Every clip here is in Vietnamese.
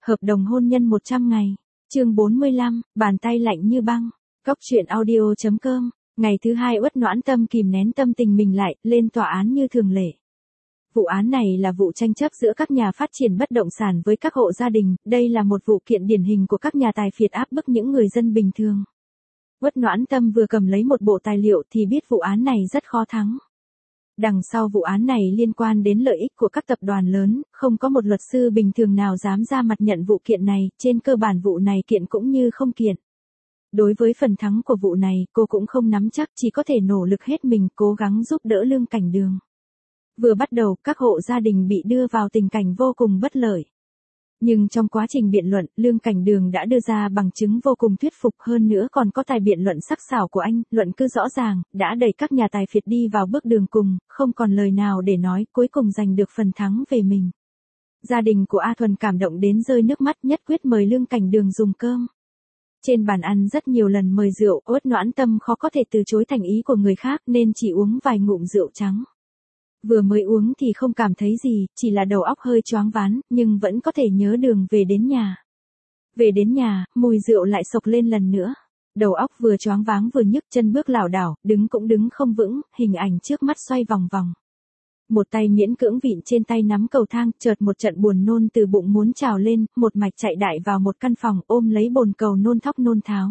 Hợp đồng hôn nhân 100 ngày. Chương 45, bàn tay lạnh như băng. Cóc truyện audio.com. Ngày thứ hai Uất Noãn Tâm kìm nén tâm tình mình lại, lên tòa án như thường lệ. Vụ án này là vụ tranh chấp giữa các nhà phát triển bất động sản với các hộ gia đình, đây là một vụ kiện điển hình của các nhà tài phiệt áp bức những người dân bình thường. Uất Noãn Tâm vừa cầm lấy một bộ tài liệu thì biết vụ án này rất khó thắng. Đằng sau vụ án này liên quan đến lợi ích của các tập đoàn lớn, không có một luật sư bình thường nào dám ra mặt nhận vụ kiện này, trên cơ bản vụ này kiện cũng như không kiện. Đối với phần thắng của vụ này, cô cũng không nắm chắc, chỉ có thể nỗ lực hết mình cố gắng giúp đỡ Lương Cảnh Đường. Vừa bắt đầu, các hộ gia đình bị đưa vào tình cảnh vô cùng bất lợi. Nhưng trong quá trình biện luận, Lương Cảnh Đường đã đưa ra bằng chứng vô cùng thuyết phục, hơn nữa còn có tài biện luận sắc sảo của anh, luận cứ rõ ràng, đã đẩy các nhà tài phiệt đi vào bước đường cùng, không còn lời nào để nói, cuối cùng giành được phần thắng về mình. Gia đình của A Thuần cảm động đến rơi nước mắt, nhất quyết mời Lương Cảnh Đường dùng cơm. Trên bàn ăn rất nhiều lần mời rượu, Uất Noãn Tâm khó có thể từ chối thành ý của người khác nên chỉ uống vài ngụm rượu trắng. Vừa mới uống thì không cảm thấy gì, chỉ là đầu óc hơi choáng váng, nhưng vẫn có thể nhớ đường về đến nhà. Về đến nhà, mùi rượu lại sộc lên lần nữa. Đầu óc vừa choáng váng vừa nhức, chân bước lảo đảo, đứng cũng đứng không vững, hình ảnh trước mắt xoay vòng vòng. Một tay miễn cưỡng vịn trên tay nắm cầu thang, chợt một trận buồn nôn từ bụng muốn trào lên, một mạch chạy đại vào một căn phòng, ôm lấy bồn cầu nôn thóc nôn tháo.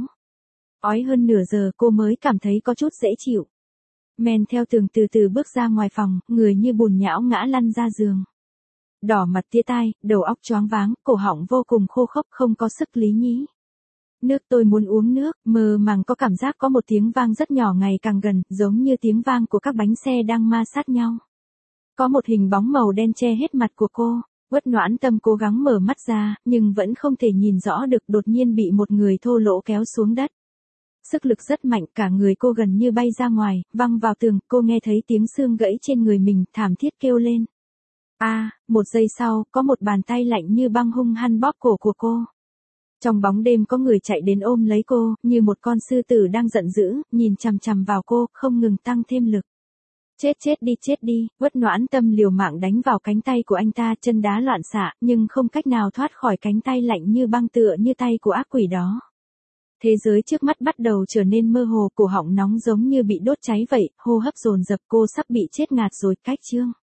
Ói hơn nửa giờ cô mới cảm thấy có chút dễ chịu. Men theo tường từ từ bước ra ngoài phòng, người như bùn nhão ngã lăn ra giường. Đỏ mặt tía tai, đầu óc choáng váng, cổ họng vô cùng khô khốc, không có sức lý nhí. Nước, tôi muốn uống nước, mơ màng có cảm giác có một tiếng vang rất nhỏ ngày càng gần, giống như tiếng vang của các bánh xe đang ma sát nhau. Có một hình bóng màu đen che hết mặt của cô. Uất Noãn Tâm cố gắng mở mắt ra, nhưng vẫn không thể nhìn rõ được, đột nhiên bị một người thô lỗ kéo xuống đất. Sức lực rất mạnh, cả người cô gần như bay ra ngoài, văng vào tường, cô nghe thấy tiếng xương gãy trên người mình, thảm thiết kêu lên. Một giây sau, có một bàn tay lạnh như băng hung hăng bóp cổ của cô. Trong bóng đêm có người chạy đến ôm lấy cô, như một con sư tử đang giận dữ, nhìn chằm chằm vào cô, không ngừng tăng thêm lực. Chết đi, Uất Noãn Tâm liều mạng đánh vào cánh tay của anh ta, chân đá loạn xạ, nhưng không cách nào thoát khỏi cánh tay lạnh như băng tựa như tay của ác quỷ đó. Thế giới trước mắt bắt đầu trở nên mơ hồ, cổ họng nóng giống như bị đốt cháy vậy, hô hấp dồn dập, cô sắp bị chết ngạt rồi. Cách chương